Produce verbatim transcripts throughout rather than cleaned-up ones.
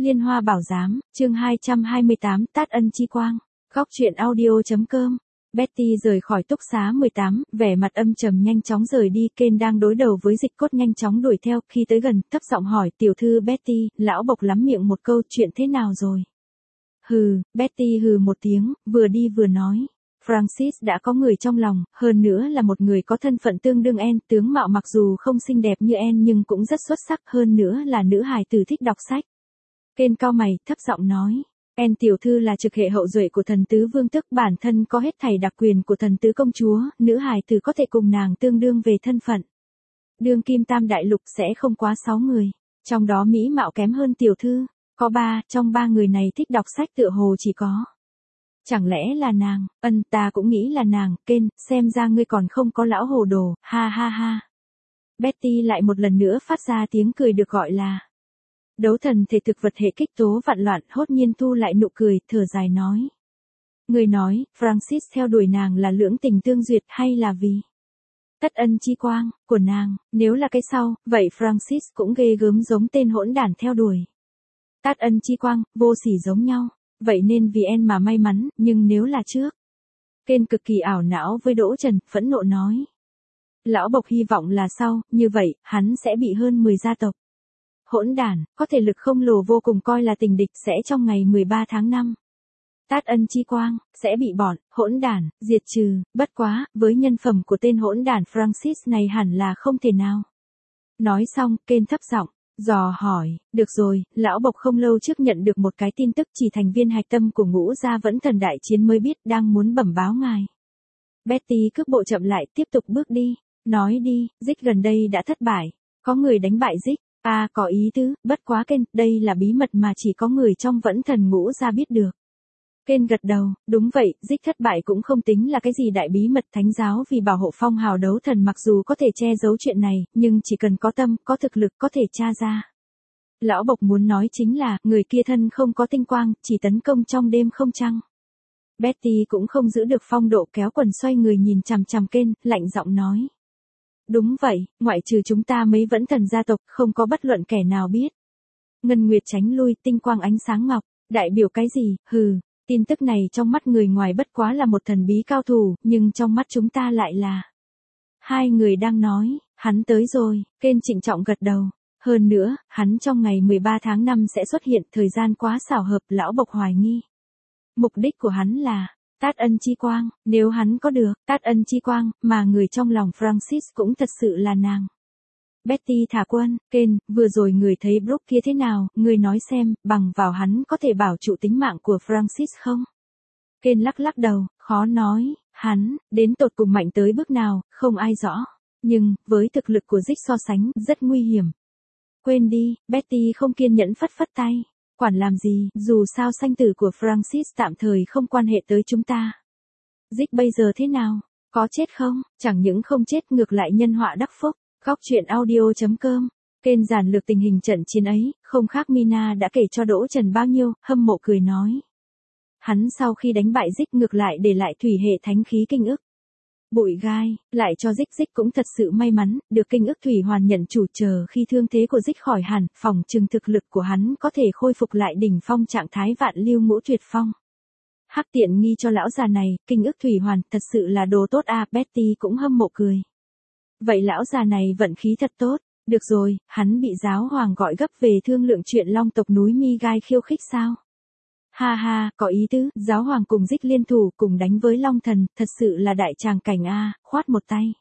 Liên Hoa Bảo Giám, chương hai trăm hai mươi tám, Tát Ân Chi Quang. Góc truyện audio chấm com. Betty rời khỏi túc xá mười tám, vẻ mặt âm trầm nhanh chóng rời đi. Ken đang đối đầu với Dịch Cốt nhanh chóng đuổi theo, khi tới gần, thấp giọng hỏi, tiểu thư Betty, lão Bộc lắm miệng một câu, chuyện thế nào rồi? Hừ, Betty hừ một tiếng, vừa đi vừa nói. Francis đã có người trong lòng, hơn nữa là một người có thân phận tương đương En, tướng mạo mặc dù không xinh đẹp như En nhưng cũng rất xuất sắc, hơn nữa là nữ hài tử thích đọc sách. Ken cau mày, thấp giọng nói, En tiểu thư là trực hệ hậu duệ của thần tứ vương tức, bản thân có hết thảy đặc quyền của thần tứ công chúa, nữ hài tử có thể cùng nàng tương đương về thân phận. Đương kim tam đại lục sẽ không quá sáu người, trong đó mỹ mạo kém hơn tiểu thư, có ba, trong ba người này thích đọc sách tựa hồ chỉ có. Chẳng lẽ là nàng? Ân, ta cũng nghĩ là nàng. Ken, xem ra ngươi còn không có lão hồ đồ, ha ha ha. Betty lại một lần nữa phát ra tiếng cười được gọi là đấu thần thể thực vật hệ kích tố vạn loạn, hốt nhiên thu lại nụ cười, thở dài nói. Người nói, Francis theo đuổi nàng là lưỡng tình tương duyệt hay là vì tất ân chi quang của nàng, nếu là cái sau, vậy Francis cũng ghê gớm giống tên hỗn đản theo đuổi. Tát ân chi quang, vô sỉ giống nhau, vậy nên vì En mà may mắn, nhưng nếu là trước. Ken cực kỳ ảo não với Đỗ Trần, phẫn nộ nói. Lão Bộc hy vọng là sau, như vậy, hắn sẽ bị hơn mười gia tộc. Hỗn đản, có thể lực không lồ vô cùng coi là tình địch sẽ trong ngày mười ba tháng năm. Tát ân chi quang, sẽ bị bọn, hỗn đản, diệt trừ, bất quá, với nhân phẩm của tên hỗn đản Francis này hẳn là không thể nào. Nói xong, Ken thấp giọng, dò hỏi, được rồi, lão Bộc không lâu trước nhận được một cái tin tức chỉ thành viên hạch tâm của ngũ gia vẫn thần đại chiến mới biết đang muốn bẩm báo ngài. Betty cước bộ chậm lại tiếp tục bước đi, nói đi, Dích gần đây đã thất bại, có người đánh bại Dích. À, có ý tứ, bất quá Ken, đây là bí mật mà chỉ có người trong vẫn thần ngũ gia biết được. Ken gật đầu, đúng vậy, Dích thất bại cũng không tính là cái gì đại bí mật, thánh giáo vì bảo hộ phong hào đấu thần mặc dù có thể che giấu chuyện này, nhưng chỉ cần có tâm, có thực lực có thể tra ra. Lão Bộc muốn nói chính là, người kia thân không có tinh quang, chỉ tấn công trong đêm không trăng. Betty cũng không giữ được phong độ, kéo quần xoay người nhìn chằm chằm Ken, lạnh giọng nói. Đúng vậy, ngoại trừ chúng ta mấy vẫn thần gia tộc, không có bất luận kẻ nào biết. Ngân Nguyệt tránh lui, tinh quang ánh sáng ngọc, đại biểu cái gì, hừ, tin tức này trong mắt người ngoài bất quá là một thần bí cao thủ, nhưng trong mắt chúng ta lại là. Hai người đang nói, hắn tới rồi, Ken trịnh trọng gật đầu. Hơn nữa, hắn trong ngày mười ba tháng năm sẽ xuất hiện, thời gian quá xảo hợp, lão Bộc hoài nghi. Mục đích của hắn là Tát ân chi quang, nếu hắn có được Tát ân chi quang, mà người trong lòng Francis cũng thật sự là nàng. Betty thả quân, Ken, vừa rồi người thấy Brooke kia thế nào, người nói xem, bằng vào hắn có thể bảo trụ tính mạng của Francis không? Ken lắc lắc đầu, khó nói, hắn, đến tột cùng mạnh tới bước nào, không ai rõ. Nhưng, với thực lực của Dích so sánh, rất nguy hiểm. Quên đi, Betty không kiên nhẫn phất phất tay. Quản làm gì, dù sao sanh tử của Francis tạm thời không quan hệ tới chúng ta. Dích bây giờ thế nào? Có chết không? Chẳng những không chết ngược lại nhân họa đắc phúc. Góc truyện audio chấm com. Ken giản lược tình hình trận chiến ấy, không khác Mina đã kể cho Đỗ Trần bao nhiêu, hâm mộ cười nói. Hắn sau khi đánh bại Dích ngược lại để lại thủy hệ thánh khí kinh ức. Bụi gai, lại cho Dích. Dích cũng thật sự may mắn, được kinh ức thủy hoàn nhận chủ, chờ khi thương thế của Dích khỏi hẳn, phòng trừng thực lực của hắn có thể khôi phục lại đỉnh phong trạng thái vạn lưu ngũ tuyệt phong. Hắc tiện nghi cho lão già này, kinh ức thủy hoàn, thật sự là đồ tốt à, Betty cũng hâm mộ cười. Vậy lão già này vận khí thật tốt, được rồi, hắn bị giáo hoàng gọi gấp về thương lượng chuyện long tộc núi Mi Gai khiêu khích sao? Ha ha, có ý tứ, giáo hoàng cùng Dích liên thủ cùng đánh với Long Thần, thật sự là đại tràng cảnh a, khoát một tay.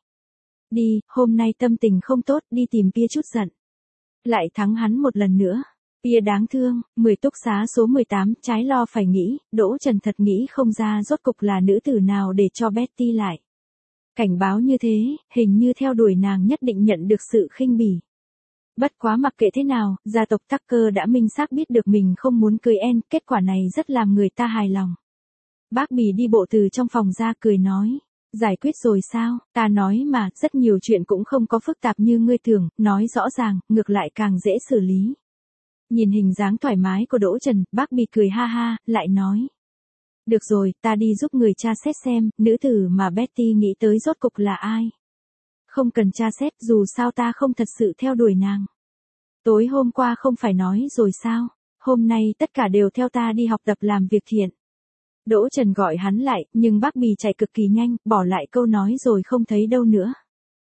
Đi, hôm nay tâm tình không tốt, đi tìm Pia chút giận. Lại thắng hắn một lần nữa. Pia đáng thương, mười túc xá số mười tám, trái lo phải nghĩ, Đỗ Trần thật nghĩ không ra rốt cục là nữ tử nào để cho Betty lại. Cảnh báo như thế, hình như theo đuổi nàng nhất định nhận được sự khinh bỉ. Bất quá mặc kệ thế nào, gia tộc Tucker đã minh xác biết được mình không muốn cưới En, kết quả này rất làm người ta hài lòng. Bác Bì đi bộ từ trong phòng ra cười nói, giải quyết rồi sao, ta nói mà, rất nhiều chuyện cũng không có phức tạp như ngươi tưởng, nói rõ ràng, ngược lại càng dễ xử lý. Nhìn hình dáng thoải mái của Đỗ Trần, bác Bì cười ha ha, lại nói. Được rồi, ta đi giúp người tra xét xem, nữ tử mà Betty nghĩ tới rốt cục là ai. Không cần tra xét, dù sao ta không thật sự theo đuổi nàng. Tối hôm qua không phải nói rồi sao? hôm nay tất cả đều theo ta đi học tập làm việc thiện. Đỗ Trần gọi hắn lại, nhưng bác Bì chạy cực kỳ nhanh, bỏ lại câu nói rồi không thấy đâu nữa.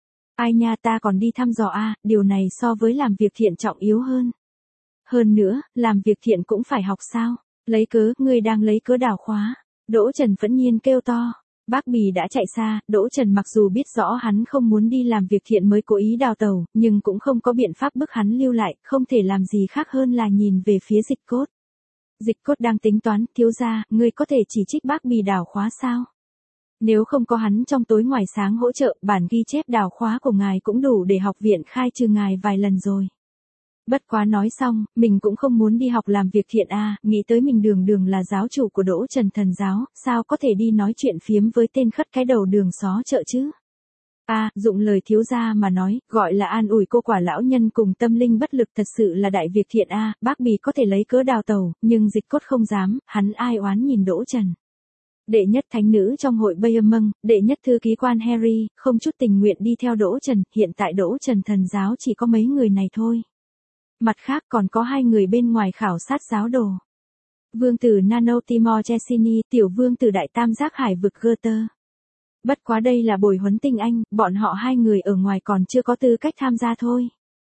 Ai nha, ta còn đi thăm dò a, điều này so với làm việc thiện trọng yếu hơn. Hơn nữa, làm việc thiện cũng phải học sao? Lấy cớ, ngươi đang lấy cớ đào khóa. Đỗ Trần phẫn nhiên kêu to. Bác Bì đã chạy xa, Đỗ Trần mặc dù biết rõ hắn không muốn đi làm việc thiện mới cố ý đào tẩu, nhưng cũng không có biện pháp bức hắn lưu lại, không thể làm gì khác hơn là nhìn về phía Dịch Cốt. Dịch Cốt đang tính toán, thiếu gia, ngươi có thể chỉ trích bác Bì đào khóa sao? Nếu không có hắn trong tối ngoài sáng hỗ trợ, bản ghi chép đào khóa của ngài cũng đủ để học viện khai trừ ngài vài lần rồi. Bất quá nói xong, mình cũng không muốn đi học làm việc thiện a, nghĩ tới mình đường đường là giáo chủ của Đỗ Trần thần giáo, sao có thể đi nói chuyện phiếm với tên khất cái đầu đường xó chợ chứ? A, dụng lời thiếu gia mà nói, gọi là an ủi cô quả lão nhân cùng tâm linh bất lực thật sự là đại việc thiện a, bác Bì có thể lấy cớ đào tẩu, nhưng Dịch Cốt không dám, hắn ai oán nhìn Đỗ Trần. Đệ nhất thánh nữ trong hội Bayern, đệ nhất thư ký quan Harry, không chút tình nguyện đi theo Đỗ Trần, hiện tại Đỗ Trần thần giáo chỉ có mấy người này thôi. Mặt khác còn có hai người bên ngoài khảo sát giáo đồ. Vương tử Nano Timor Chesini, tiểu vương tử đại tam giác hải vực Goethe. Bất quá đây là bồi huấn tinh anh, bọn họ hai người ở ngoài còn chưa có tư cách tham gia thôi.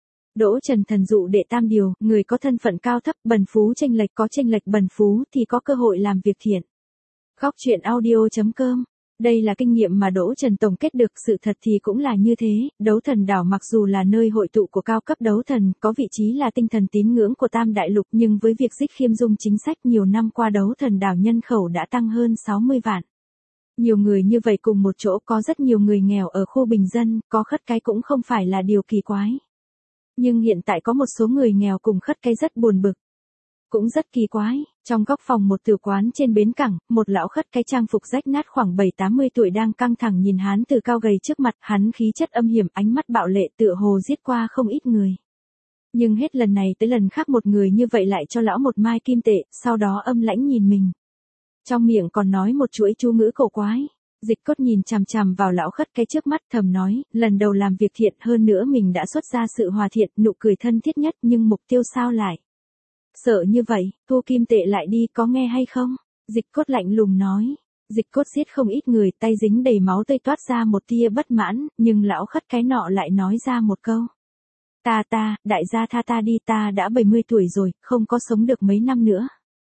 Đỗ Trần thần dụ đệ tam điều, người có thân phận cao thấp, bần phú chênh lệch có chênh lệch bần phú thì có cơ hội làm việc thiện. Góc truyện audio chấm com. Đây là kinh nghiệm mà Đỗ Trần tổng kết được, sự thật thì cũng là như thế, đấu thần đảo mặc dù là nơi hội tụ của cao cấp đấu thần, có vị trí là tinh thần tín ngưỡng của Tam Đại Lục, nhưng với việc Dích Khiêm Dung chính sách nhiều năm qua đấu thần đảo nhân khẩu đã tăng hơn sáu mươi vạn. Nhiều người như vậy cùng một chỗ, có rất nhiều người nghèo ở khu bình dân, có khất cái cũng không phải là điều kỳ quái. Nhưng hiện tại có một số người nghèo cùng khất cái rất buồn bực. Cũng rất kỳ quái, trong góc phòng một tử quán trên bến cảng, một lão khất cái trang phục rách nát khoảng bảy tám mươi tuổi đang căng thẳng nhìn hán tử cao gầy trước mặt, hắn khí chất âm hiểm, ánh mắt bạo lệ tựa hồ giết qua không ít người. Nhưng hết lần này tới lần khác một người như vậy lại cho lão một mai kim tệ, sau đó âm lãnh nhìn mình. Trong miệng còn nói một chuỗi chú ngữ cổ quái. Dịch Cốt nhìn chằm chằm vào lão khất cái trước mắt, thầm nói, lần đầu làm việc thiện, hơn nữa mình đã xuất ra sự hòa thiện, nụ cười thân thiết nhất, nhưng mục tiêu sao lại? Sợ như vậy, thu kim tệ lại đi, có nghe hay không? Dịch Cốt lạnh lùng nói. Dịch Cốt giết không ít người, tay dính đầy máu tươi toát ra một tia bất mãn, nhưng lão khất cái nọ lại nói ra một câu. Ta ta, đại gia tha ta đi, ta đã bảy mươi tuổi rồi, không có sống được mấy năm nữa.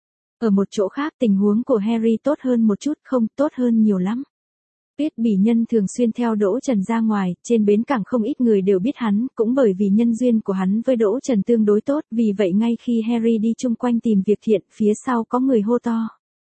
Ở một chỗ khác tình huống của Harry tốt hơn một chút, không tốt hơn nhiều lắm. Biết Bỉ Nhân thường xuyên theo Đỗ Trần ra ngoài, trên bến cảng không ít người đều biết hắn, cũng bởi vì nhân duyên của hắn với Đỗ Trần tương đối tốt, vì vậy ngay khi Harry đi chung quanh tìm việc thiện, phía sau có người hô to.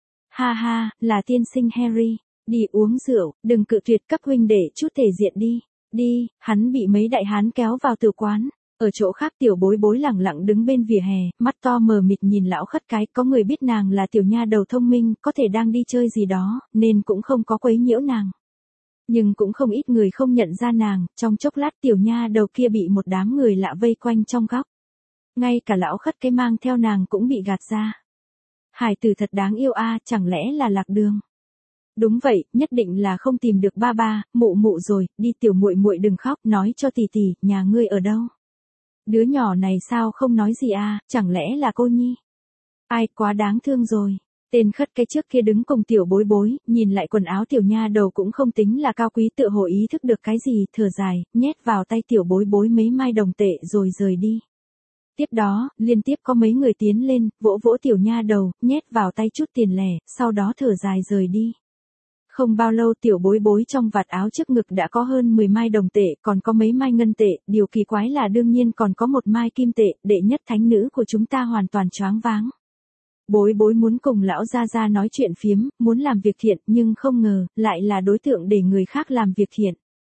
Ha ha, là tiên sinh Harry, đi uống rượu, đừng cự tuyệt, cấp huynh để chút thể diện đi, đi, hắn bị mấy đại hán kéo vào tử quán. Ở chỗ khác tiểu bối bối lẳng lặng đứng bên vỉa hè, mắt to mờ mịt nhìn lão khất cái, có người biết nàng là tiểu nha đầu thông minh, có thể đang đi chơi gì đó, nên cũng không có quấy nhiễu nàng. Nhưng cũng không ít người không nhận ra nàng, trong chốc lát tiểu nha đầu kia bị một đám người lạ vây quanh trong góc. Ngay cả lão khất cái mang theo nàng cũng bị gạt ra. Hải tử thật đáng yêu a, chẳng lẽ là lạc đường? Đúng vậy, nhất định là không tìm được ba ba, mụ mụ rồi, đi tiểu muội muội đừng khóc, nói cho tỷ tỷ, nhà ngươi ở đâu? Đứa nhỏ này sao không nói gì à, chẳng lẽ là cô nhi? Ai, quá đáng thương rồi. Tên khất cái trước kia đứng cùng tiểu bối bối, nhìn lại quần áo tiểu nha đầu cũng không tính là cao quý, tựa hồ ý thức được cái gì, thở dài, nhét vào tay tiểu bối bối mấy mai đồng tệ rồi rời đi. Tiếp đó, liên tiếp có mấy người tiến lên, vỗ vỗ tiểu nha đầu, nhét vào tay chút tiền lẻ, sau đó thở dài rời đi. Không bao lâu tiểu bối bối trong vạt áo trước ngực đã có hơn mười mai đồng tệ, còn có mấy mai ngân tệ, điều kỳ quái là đương nhiên còn có một mai kim tệ, đệ nhất thánh nữ của chúng ta hoàn toàn choáng váng. Bối bối muốn cùng lão gia gia nói chuyện phiếm, muốn làm việc thiện, nhưng không ngờ, lại là đối tượng để người khác làm việc thiện.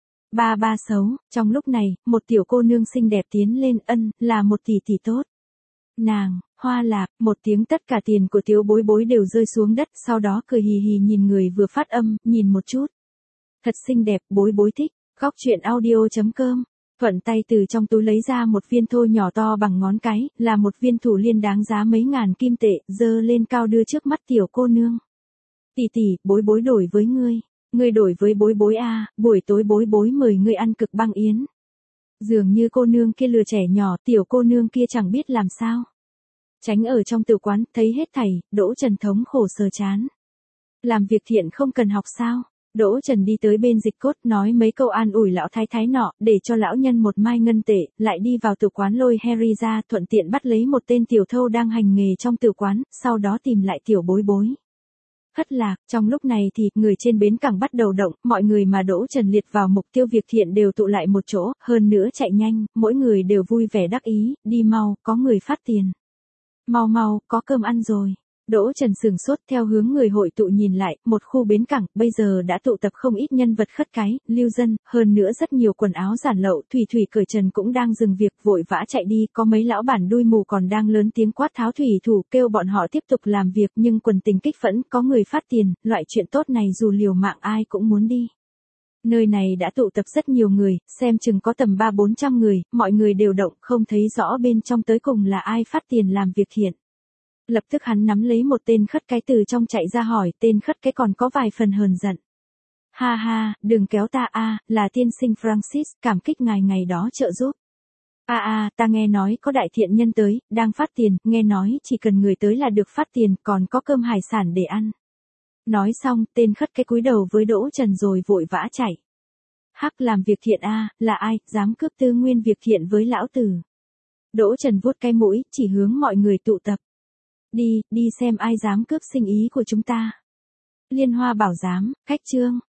Ba ba xấu, trong lúc này, một tiểu cô nương xinh đẹp tiến lên, ân, là một tỷ tỷ tốt. Nàng, hoa lạc, một tiếng tất cả tiền của tiểu bối bối đều rơi xuống đất, sau đó cười hì hì nhìn người vừa phát âm, nhìn một chút. Thật xinh đẹp, bối bối thích, góc truyện audio chấm com. Thuận tay từ trong túi lấy ra một viên thô nhỏ to bằng ngón cái, là một viên thủ liên đáng giá mấy ngàn kim tệ, dơ lên cao đưa trước mắt tiểu cô nương. Tỷ tỷ, bối bối đổi với ngươi, ngươi đổi với bối bối a, buổi tối bối bối mời ngươi ăn cực băng yến. Dường như cô nương kia lừa trẻ nhỏ, tiểu cô nương kia chẳng biết làm sao. Tránh ở trong tử quán, thấy hết thảy, Đỗ Trần thống khổ sờ chán. Làm việc thiện không cần học sao? Đỗ Trần đi tới bên Dịch Cốt nói mấy câu an ủi lão thái thái nọ, để cho lão nhân một mai ngân tệ, lại đi vào tử quán lôi Harry ra, thuận tiện bắt lấy một tên tiểu thâu đang hành nghề trong tử quán, sau đó tìm lại tiểu bối bối. Thất lạc, trong lúc này thì, người trên bến cảng bắt đầu động, mọi người mà Đỗ Trần liệt vào mục tiêu việc thiện đều tụ lại một chỗ, hơn nữa chạy nhanh, mỗi người đều vui vẻ đắc ý, đi mau, có người phát tiền. Mau mau, có cơm ăn rồi. Đỗ Trần sửng sốt theo hướng người hội tụ nhìn lại, một khu bến cảng, bây giờ đã tụ tập không ít nhân vật khất cái, lưu dân, hơn nữa rất nhiều quần áo giản lậu, Thủy Thủy cởi trần cũng đang dừng việc, vội vã chạy đi, có mấy lão bản đuôi mù còn đang lớn tiếng quát tháo thủy thủ, kêu bọn họ tiếp tục làm việc, nhưng quần tình kích phẫn, có người phát tiền, loại chuyện tốt này dù liều mạng ai cũng muốn đi. Nơi này đã tụ tập rất nhiều người, xem chừng có tầm ba bốn trăm người, mọi người đều động, không thấy rõ bên trong tới cùng là ai phát tiền làm việc thiện. Lập tức hắn nắm lấy một tên khất cái từ trong chạy ra hỏi, tên khất cái còn có vài phần hờn giận. Ha ha, đừng kéo ta a, là tiên sinh Francis, cảm kích ngài ngày đó trợ giúp. A a, ta nghe nói có đại thiện nhân tới, đang phát tiền, nghe nói chỉ cần người tới là được phát tiền, còn có cơm hải sản để ăn. Nói xong, tên khất cái cúi đầu với Đỗ Trần rồi vội vã chạy. Hắc làm việc thiện a, là ai, dám cướp tư nguyên việc thiện với lão tử. Đỗ Trần vuốt cái mũi, chỉ hướng mọi người tụ tập. Đi, đi xem ai dám cướp sinh ý của chúng ta. Liên Hoa bảo dám, khách trương.